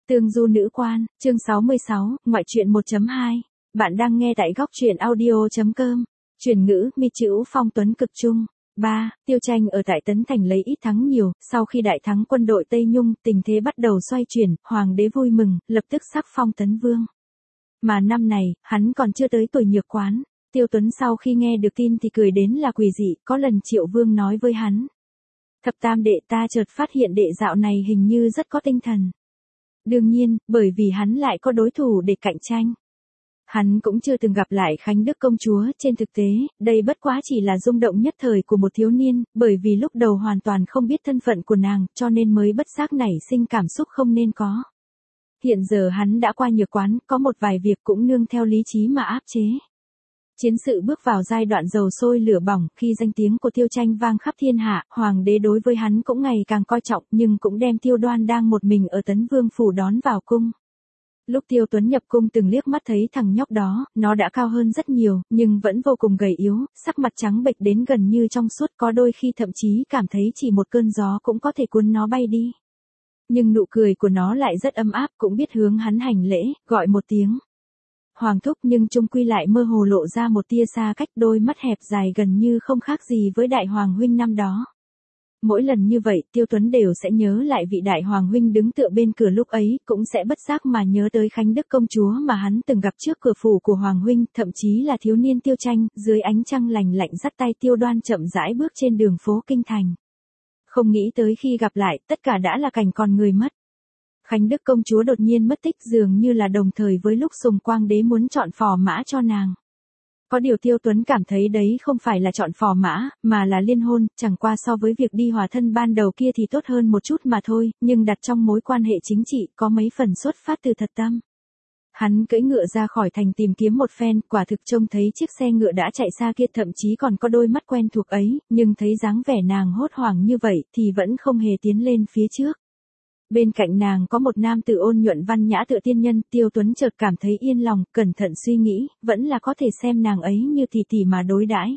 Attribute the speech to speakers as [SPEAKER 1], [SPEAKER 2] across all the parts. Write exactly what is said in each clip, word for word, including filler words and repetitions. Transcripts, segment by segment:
[SPEAKER 1] Tương du nữ quan, chương sáu mươi sáu, ngoại truyện một chấm hai. Bạn đang nghe tại góc truyện audio chấm com. Chuyển ngữ, mi chữ phong tuấn cực trung. ba. Tiêu Tranh ở tại Tấn Thành lấy ít thắng nhiều, sau khi đại thắng quân đội Tây Nhung, tình thế bắt đầu xoay chuyển, hoàng đế vui mừng, lập tức sắc phong Tấn Vương. Mà năm này, hắn còn chưa tới tuổi nhược quán. Tiêu Tuấn sau khi nghe được tin thì cười đến là quỷ dị, có lần Triệu Vương nói với hắn. Thập tam đệ, ta chợt phát hiện đệ dạo này hình như rất có tinh thần. Đương nhiên, bởi vì hắn lại có đối thủ để cạnh tranh. Hắn cũng chưa từng gặp lại Khánh Đức công chúa, trên thực tế, đây bất quá chỉ là rung động nhất thời của một thiếu niên, bởi vì lúc đầu hoàn toàn không biết thân phận của nàng, cho nên mới bất giác nảy sinh cảm xúc không nên có. Hiện giờ hắn đã qua nhược quán, có một vài việc cũng nương theo lý trí mà áp chế. Chiến sự bước vào giai đoạn dầu sôi lửa bỏng, khi danh tiếng của Tiêu Tranh vang khắp thiên hạ, hoàng đế đối với hắn cũng ngày càng coi trọng, nhưng cũng đem Tiêu Đoan đang một mình ở Tấn Vương phủ đón vào cung. Lúc Tiêu Tuấn nhập cung từng liếc mắt thấy thằng nhóc đó, nó đã cao hơn rất nhiều, nhưng vẫn vô cùng gầy yếu, sắc mặt trắng bệch đến gần như trong suốt, có đôi khi thậm chí cảm thấy chỉ một cơn gió cũng có thể cuốn nó bay đi. Nhưng nụ cười của nó lại rất ấm áp, cũng biết hướng hắn hành lễ, gọi một tiếng Hoàng thúc, nhưng chung quy lại mơ hồ lộ ra một tia xa cách, đôi mắt hẹp dài gần như không khác gì với đại hoàng huynh năm đó. Mỗi lần như vậy, Tiêu Tuấn đều sẽ nhớ lại vị đại hoàng huynh đứng tựa bên cửa lúc ấy, cũng sẽ bất giác mà nhớ tới Khánh Đức công chúa mà hắn từng gặp trước cửa phủ của hoàng huynh, thậm chí là thiếu niên Tiêu Tranh, dưới ánh trăng lành lạnh dắt tay Tiêu Đoan chậm rãi bước trên đường phố kinh thành. Không nghĩ tới khi gặp lại, tất cả đã là cảnh còn người mất. Khánh Đức công chúa đột nhiên mất tích, dường như là đồng thời với lúc Sùng Quang đế muốn chọn phò mã cho nàng. Có điều Tiêu Tuấn cảm thấy đấy không phải là chọn phò mã, mà là liên hôn, chẳng qua so với việc đi hòa thân ban đầu kia thì tốt hơn một chút mà thôi, nhưng đặt trong mối quan hệ chính trị có mấy phần xuất phát từ thật tâm. Hắn cưỡi ngựa ra khỏi thành tìm kiếm một phen, quả thực trông thấy chiếc xe ngựa đã chạy xa kia, thậm chí còn có đôi mắt quen thuộc ấy, nhưng thấy dáng vẻ nàng hốt hoảng như vậy thì vẫn không hề tiến lên phía trước. Bên cạnh nàng có một nam tử ôn nhuận văn nhã tựa tiên nhân, Tiêu Tuấn chợt cảm thấy yên lòng, cẩn thận suy nghĩ, vẫn là có thể xem nàng ấy như tỷ tỷ mà đối đãi.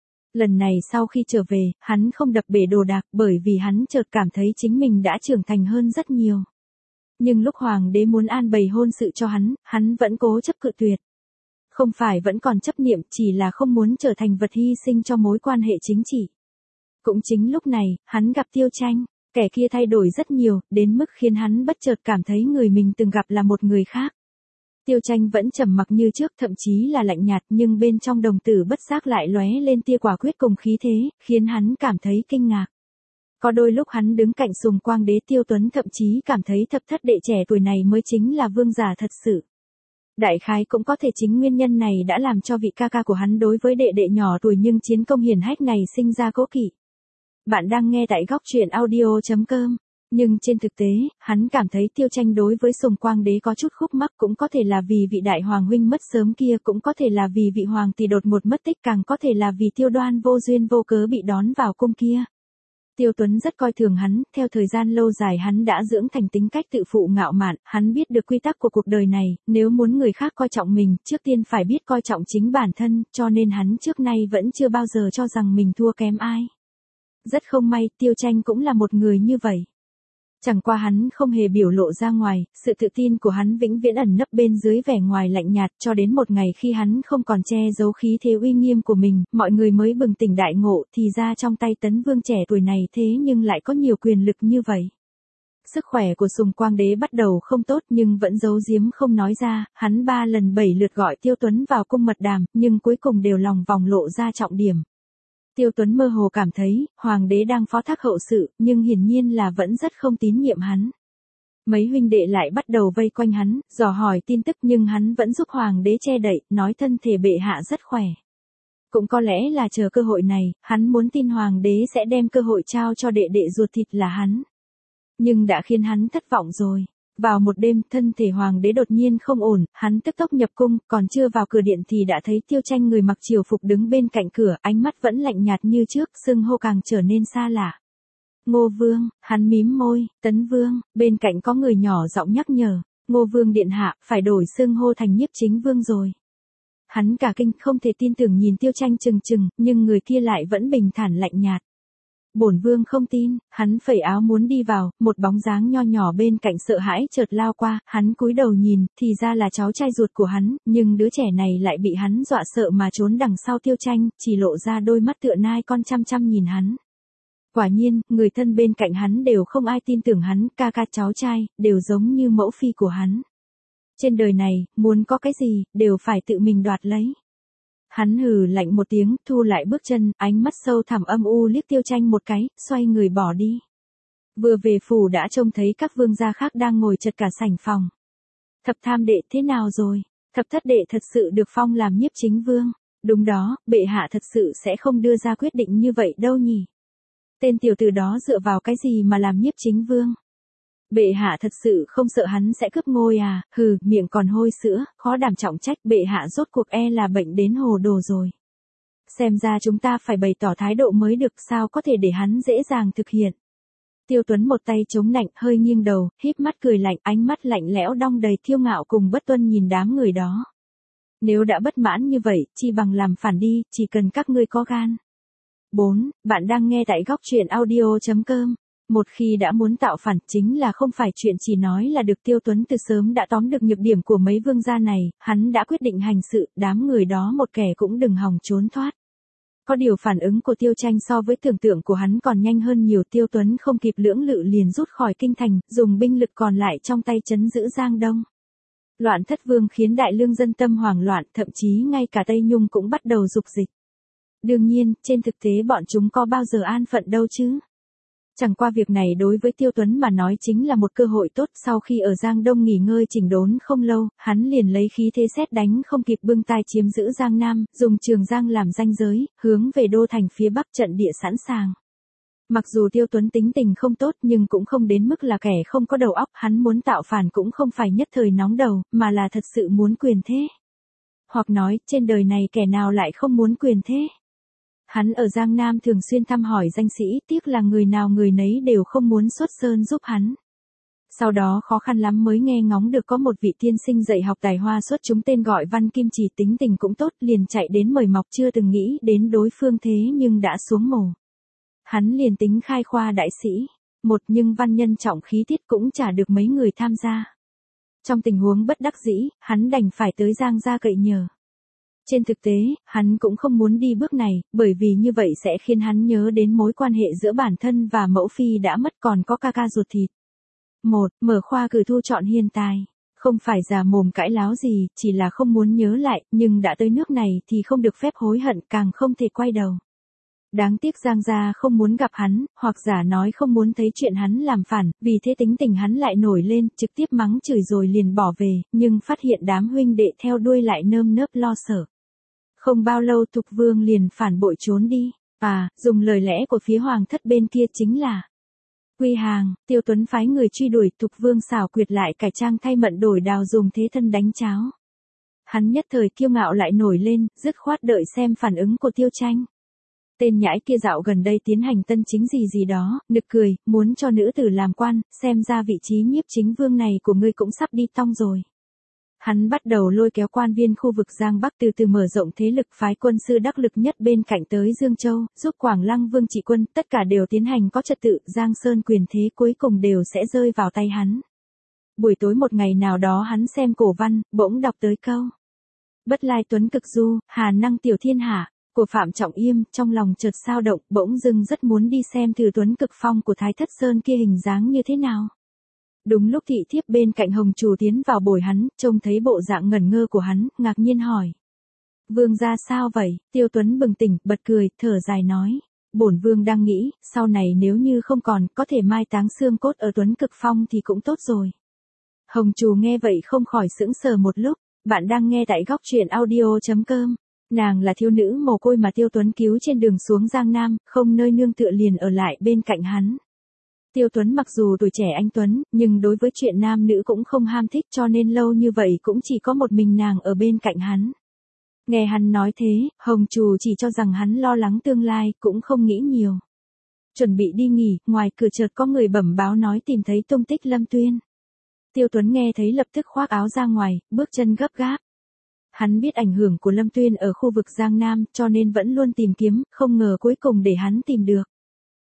[SPEAKER 1] Lần này sau khi trở về, hắn không đập bể đồ đạc, bởi vì hắn chợt cảm thấy chính mình đã trưởng thành hơn rất nhiều. Nhưng lúc hoàng đế muốn an bày hôn sự cho hắn, hắn vẫn cố chấp cự tuyệt. Không phải vẫn còn chấp niệm, chỉ là không muốn trở thành vật hy sinh cho mối quan hệ chính trị. Cũng chính lúc này, hắn gặp Tiêu Tranh. Kẻ kia thay đổi rất nhiều, đến mức khiến hắn bất chợt cảm thấy người mình từng gặp là một người khác. Tiêu Tranh vẫn trầm mặc như trước, thậm chí là lạnh nhạt, nhưng bên trong đồng tử bất giác lại lóe lên tia quả quyết cùng khí thế, khiến hắn cảm thấy kinh ngạc. Có đôi lúc hắn đứng cạnh Sùng Quang đế, Tiêu Tuấn thậm chí cảm thấy thập thất đệ trẻ tuổi này mới chính là vương giả thật sự. Đại khái cũng có thể chính nguyên nhân này đã làm cho vị ca ca của hắn đối với đệ đệ nhỏ tuổi nhưng chiến công hiển hách này sinh ra cố kỵ. Bạn đang nghe tại góc truyện audio chấm com. Nhưng trên thực tế, hắn cảm thấy Tiêu Tranh đối với Sùng Quang đế có chút khúc mắc, cũng có thể là vì vị đại hoàng huynh mất sớm kia, cũng có thể là vì vị hoàng tỷ đột ngột mất tích, càng có thể là vì Tiêu Đoan vô duyên vô cớ bị đón vào cung kia. Tiêu Tuấn rất coi thường hắn, theo thời gian lâu dài hắn đã dưỡng thành tính cách tự phụ ngạo mạn, hắn biết được quy tắc của cuộc đời này, nếu muốn người khác coi trọng mình, trước tiên phải biết coi trọng chính bản thân, cho nên hắn trước nay vẫn chưa bao giờ cho rằng mình thua kém ai. Rất không may, Tiêu Tranh cũng là một người như vậy. Chẳng qua hắn không hề biểu lộ ra ngoài, sự tự tin của hắn vĩnh viễn ẩn nấp bên dưới vẻ ngoài lạnh nhạt, cho đến một ngày khi hắn không còn che giấu khí thế uy nghiêm của mình, mọi người mới bừng tỉnh đại ngộ, thì ra trong tay Tấn Vương trẻ tuổi này thế nhưng lại có nhiều quyền lực như vậy. Sức khỏe của Sùng Quang đế bắt đầu không tốt nhưng vẫn giấu giếm không nói ra, hắn ba lần bảy lượt gọi Tiêu Tuấn vào cung mật đàm, nhưng cuối cùng đều lòng vòng lộ ra trọng điểm. Tiêu Tuấn mơ hồ cảm thấy, hoàng đế đang phó thác hậu sự, nhưng hiển nhiên là vẫn rất không tín nhiệm hắn. Mấy huynh đệ lại bắt đầu vây quanh hắn, dò hỏi tin tức, nhưng hắn vẫn giúp hoàng đế che đậy, nói thân thể bệ hạ rất khỏe. Cũng có lẽ là chờ cơ hội này, hắn muốn tin hoàng đế sẽ đem cơ hội trao cho đệ đệ ruột thịt là hắn. Nhưng đã khiến hắn thất vọng rồi. Vào một đêm, thân thể hoàng đế đột nhiên không ổn, hắn tức tốc nhập cung, còn chưa vào cửa điện thì đã thấy Tiêu Tranh người mặc triều phục đứng bên cạnh cửa, ánh mắt vẫn lạnh nhạt như trước, xưng hô càng trở nên xa lạ. Ngô Vương, hắn mím môi. Tấn Vương, bên cạnh có người nhỏ giọng nhắc nhở, Ngô Vương điện hạ, phải đổi xưng hô thành Nhiếp Chính Vương rồi. Hắn cả kinh, không thể tin tưởng nhìn Tiêu Tranh chừng chừng, nhưng người kia lại vẫn bình thản lạnh nhạt. Bổn vương không tin. Hắn phẩy áo muốn đi vào, một bóng dáng nho nhỏ bên cạnh sợ hãi chợt lao qua, hắn cúi đầu nhìn, thì ra là cháu trai ruột của hắn, nhưng đứa trẻ này lại bị hắn dọa sợ mà trốn đằng sau Tiêu Tranh, chỉ lộ ra đôi mắt tựa nai con chăm chăm nhìn hắn. Quả nhiên, người thân bên cạnh hắn đều không ai tin tưởng hắn, ca ca cháu trai, đều giống như mẫu phi của hắn. Trên đời này, muốn có cái gì, đều phải tự mình đoạt lấy. Hắn hừ lạnh một tiếng, thu lại bước chân, ánh mắt sâu thẳm âm u liếc Tiêu Tranh một cái, xoay người bỏ đi. Vừa về phủ đã trông thấy các vương gia khác đang ngồi chật cả sảnh phòng. Thập tham đệ thế nào rồi? Thập thất đệ thật sự được phong làm nhiếp chính vương. Đúng đó, bệ hạ thật sự sẽ không đưa ra quyết định như vậy đâu nhỉ? Tên tiểu tử đó dựa vào cái gì mà làm nhiếp chính vương? Bệ hạ thật sự không sợ hắn sẽ cướp ngôi à? Hừ, miệng còn hôi sữa, khó đảm trọng trách, bệ hạ rốt cuộc e là bệnh đến hồ đồ rồi. Xem ra chúng ta phải bày tỏ thái độ mới được, sao có thể để hắn dễ dàng thực hiện. Tiêu Tuấn một tay chống nạnh, hơi nghiêng đầu, híp mắt cười lạnh, ánh mắt lạnh lẽo đong đầy kiêu ngạo cùng bất tuân nhìn đám người đó. Nếu đã bất mãn như vậy, chi bằng làm phản đi, chỉ cần các ngươi có gan. bốn. Bạn đang nghe tại góc truyện audio chấm com. Một khi đã muốn tạo phản, chính là không phải chuyện chỉ nói là được. Tiêu Tuấn từ sớm đã tóm được nhược điểm của mấy vương gia này, hắn đã quyết định hành sự, đám người đó một kẻ cũng đừng hòng trốn thoát. Có điều phản ứng của Tiêu Tranh so với tưởng tượng của hắn còn nhanh hơn nhiều. Tiêu Tuấn không kịp lưỡng lự liền rút khỏi kinh thành, dùng binh lực còn lại trong tay trấn giữ Giang Đông. Loạn thất vương khiến đại lương dân tâm hoảng loạn, thậm chí ngay cả Tây Nhung cũng bắt đầu dục dịch. Đương nhiên, trên thực tế bọn chúng có bao giờ an phận đâu chứ. Chẳng qua việc này đối với Tiêu Tuấn mà nói chính là một cơ hội tốt. Sau khi ở Giang Đông nghỉ ngơi chỉnh đốn không lâu, hắn liền lấy khí thế sét đánh không kịp bưng tay chiếm giữ Giang Nam, dùng Trường Giang làm ranh giới, hướng về đô thành phía bắc trận địa sẵn sàng. Mặc dù Tiêu Tuấn tính tình không tốt nhưng cũng không đến mức là kẻ không có đầu óc, hắn muốn tạo phản cũng không phải nhất thời nóng đầu, mà là thật sự muốn quyền thế. Hoặc nói, trên đời này kẻ nào lại không muốn quyền thế. Hắn ở Giang Nam thường xuyên thăm hỏi danh sĩ, tiếc là người nào người nấy đều không muốn xuất sơn giúp hắn. Sau đó khó khăn lắm mới nghe ngóng được có một vị tiên sinh dạy học tài hoa xuất chúng tên gọi Văn Kim Chỉ, tính tình cũng tốt, liền chạy đến mời mọc, chưa từng nghĩ đến đối phương thế nhưng đã xuống mồ. Hắn liền tính khai khoa đại sĩ, một nhưng văn nhân trọng khí tiết cũng chả được mấy người tham gia. Trong tình huống bất đắc dĩ, hắn đành phải tới Giang gia cậy nhờ. Trên thực tế, hắn cũng không muốn đi bước này, bởi vì như vậy sẽ khiến hắn nhớ đến mối quan hệ giữa bản thân và mẫu phi đã mất, còn có ca ca ruột thịt. Một, mở khoa cử thu chọn hiền tài. Không phải già mồm cãi láo gì, chỉ là không muốn nhớ lại, nhưng đã tới nước này thì không được phép hối hận, càng không thể quay đầu. Đáng tiếc Giang gia không muốn gặp hắn, hoặc giả nói không muốn thấy chuyện hắn làm phản, vì thế tính tình hắn lại nổi lên, trực tiếp mắng chửi rồi liền bỏ về, nhưng phát hiện đám huynh đệ theo đuôi lại nơm nớp lo sợ. Không bao lâu Thục Vương liền phản bội trốn đi. À, dùng lời lẽ của phía hoàng thất bên kia chính là quy hàng. Tiêu Tuấn phái người truy đuổi, Thục Vương xảo quyệt lại cải trang thay Mận Đổi Đào dùng thế thân đánh cháo. Hắn nhất thời kiêu ngạo lại nổi lên, dứt khoát đợi xem phản ứng của Tiêu Tranh. Tên nhãi kia dạo gần đây tiến hành tân chính gì gì đó, nực cười, muốn cho nữ tử làm quan, xem ra vị trí nhiếp chính vương này của ngươi cũng sắp đi tong rồi. Hắn bắt đầu lôi kéo quan viên khu vực Giang Bắc từ từ mở rộng thế lực, phái quân sư đắc lực nhất bên cạnh tới Dương Châu, giúp Quảng Lăng Vương trị quân, tất cả đều tiến hành có trật tự, Giang Sơn quyền thế cuối cùng đều sẽ rơi vào tay hắn. Buổi tối một ngày nào đó hắn xem cổ văn, bỗng đọc tới câu: Bất lai tuấn cực du, hà năng tiểu thiên hạ, của Phạm Trọng Yêm, trong lòng chợt sao động, bỗng dưng rất muốn đi xem thử tuấn cực phong của Thái Thất Sơn kia hình dáng như thế nào. Đúng lúc thị thiếp bên cạnh Hồng Trù tiến vào bồi hắn, trông thấy bộ dạng ngẩn ngơ của hắn, ngạc nhiên hỏi: Vương gia sao vậy? Tiêu Tuấn bừng tỉnh, bật cười, thở dài nói: Bổn vương đang nghĩ, sau này nếu như không còn, có thể mai táng xương cốt ở Tuấn Cực Phong thì cũng tốt rồi. Hồng Trù nghe vậy không khỏi sững sờ một lúc. Bạn đang nghe tại góc truyện audio chấm com. Nàng là thiếu nữ mồ côi mà Tiêu Tuấn cứu trên đường xuống Giang Nam, không nơi nương tựa liền ở lại bên cạnh hắn. Tiêu Tuấn mặc dù tuổi trẻ anh tuấn, nhưng đối với chuyện nam nữ cũng không ham thích, cho nên lâu như vậy cũng chỉ có một mình nàng ở bên cạnh hắn. Nghe hắn nói thế, Hồng Trù chỉ cho rằng hắn lo lắng tương lai, cũng không nghĩ nhiều. Chuẩn bị đi nghỉ, ngoài cửa chợt có người bẩm báo nói tìm thấy tung tích Lâm Tuyên. Tiêu Tuấn nghe thấy lập tức khoác áo ra ngoài, bước chân gấp gáp. Hắn biết ảnh hưởng của Lâm Tuyên ở khu vực Giang Nam, cho nên vẫn luôn tìm kiếm, không ngờ cuối cùng để hắn tìm được.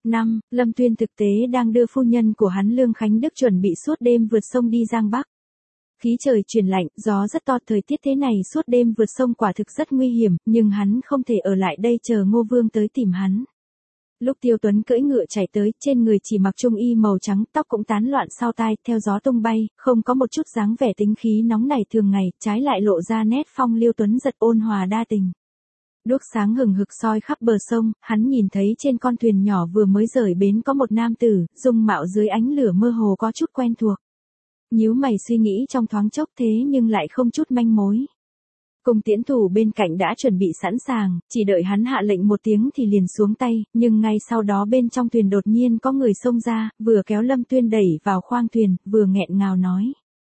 [SPEAKER 1] năm. Lâm Tuyên thực tế đang đưa phu nhân của hắn Lương Khánh Đức chuẩn bị suốt đêm vượt sông đi Giang Bắc. Khí trời chuyển lạnh, gió rất to, thời tiết thế này suốt đêm vượt sông quả thực rất nguy hiểm, nhưng hắn không thể ở lại đây chờ Ngô Vương tới tìm hắn. Lúc Tiêu Tuấn cưỡi ngựa chạy tới, trên người chỉ mặc trung y màu trắng, tóc cũng tán loạn sau tai, theo gió tung bay, không có một chút dáng vẻ tính khí nóng nảy thường ngày, trái lại lộ ra nét phong lưu tuấn giật ôn hòa đa tình. Đuốc sáng hừng hực soi khắp bờ sông, hắn nhìn thấy trên con thuyền nhỏ vừa mới rời bến có một nam tử, dung mạo dưới ánh lửa mơ hồ có chút quen thuộc. Nhíu mày suy nghĩ trong thoáng chốc thế nhưng lại không chút manh mối. Cung tiễn thủ bên cạnh đã chuẩn bị sẵn sàng, chỉ đợi hắn hạ lệnh một tiếng thì liền xuống tay, nhưng ngay sau đó bên trong thuyền đột nhiên có người xông ra, vừa kéo Lâm Tuyên đẩy vào khoang thuyền, vừa nghẹn ngào nói.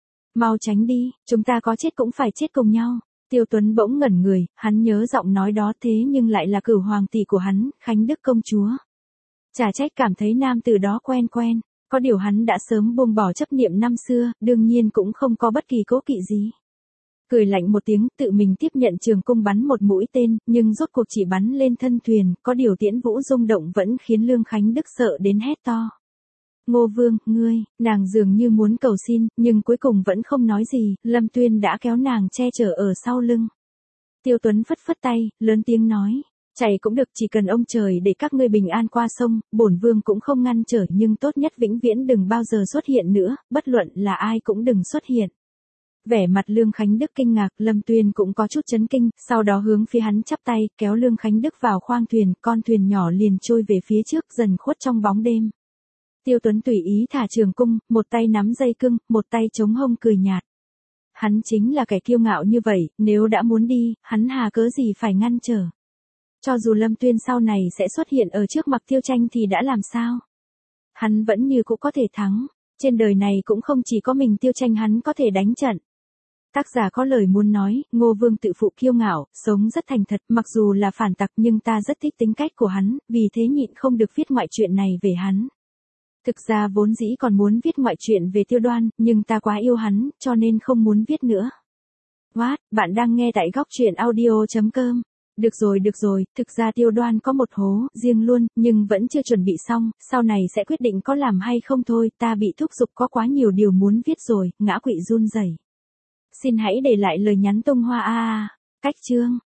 [SPEAKER 1] Mau tránh đi, chúng ta có chết cũng phải chết cùng nhau. Tiêu Tuấn bỗng ngẩn người, hắn nhớ giọng nói đó thế nhưng lại là Cửu hoàng tỷ của hắn, Khánh Đức công chúa. Chả trách cảm thấy nam tử đó quen quen, có điều hắn đã sớm buông bỏ chấp niệm năm xưa, đương nhiên cũng không có bất kỳ cố kỵ gì. Cười lạnh một tiếng, tự mình tiếp nhận trường cung bắn một mũi tên, nhưng rốt cuộc chỉ bắn lên thân thuyền, có điều tiễn vũ rung động vẫn khiến Lương Khánh Đức sợ đến hét to. Ngô Vương, ngươi, nàng dường như muốn cầu xin, nhưng cuối cùng vẫn không nói gì, Lâm Tuyên đã kéo nàng che chở ở sau lưng. Tiêu Tuấn phất phất tay, lớn tiếng nói, chạy cũng được, chỉ cần ông trời để các ngươi bình an qua sông, bổn vương cũng không ngăn trở, nhưng tốt nhất vĩnh viễn đừng bao giờ xuất hiện nữa, bất luận là ai cũng đừng xuất hiện. Vẻ mặt Lương Khánh Đức kinh ngạc, Lâm Tuyên cũng có chút chấn kinh, sau đó hướng phía hắn chắp tay, kéo Lương Khánh Đức vào khoang thuyền, con thuyền nhỏ liền trôi về phía trước, dần khuất trong bóng đêm. Tiêu Tuấn tùy ý thả trường cung, một tay nắm dây cưng, một tay chống hông cười nhạt. Hắn chính là kẻ kiêu ngạo như vậy, nếu đã muốn đi, hắn hà cớ gì phải ngăn trở. Cho dù Lâm Tuyên sau này sẽ xuất hiện ở trước mặt Tiêu Tranh thì đã làm sao? Hắn vẫn như cũ có thể thắng, trên đời này cũng không chỉ có mình Tiêu Tranh hắn có thể đánh trận. Tác giả có lời muốn nói, Ngô Vương tự phụ kiêu ngạo, sống rất thành thật, mặc dù là phản tặc nhưng ta rất thích tính cách của hắn, vì thế nhịn không được viết ngoại truyện này về hắn. Thực ra vốn dĩ còn muốn viết ngoại truyện về Tiêu Đoan, nhưng ta quá yêu hắn, cho nên không muốn viết nữa. What, bạn đang nghe tại góc truyện audio chấm com. Được rồi được rồi, thực ra Tiêu Đoan có một hố, riêng luôn, nhưng vẫn chưa chuẩn bị xong, sau này sẽ quyết định có làm hay không thôi, ta bị thúc giục có quá nhiều điều muốn viết rồi, ngã quỵ run rẩy. Xin hãy để lại lời nhắn tung hoa a a. Cách chương.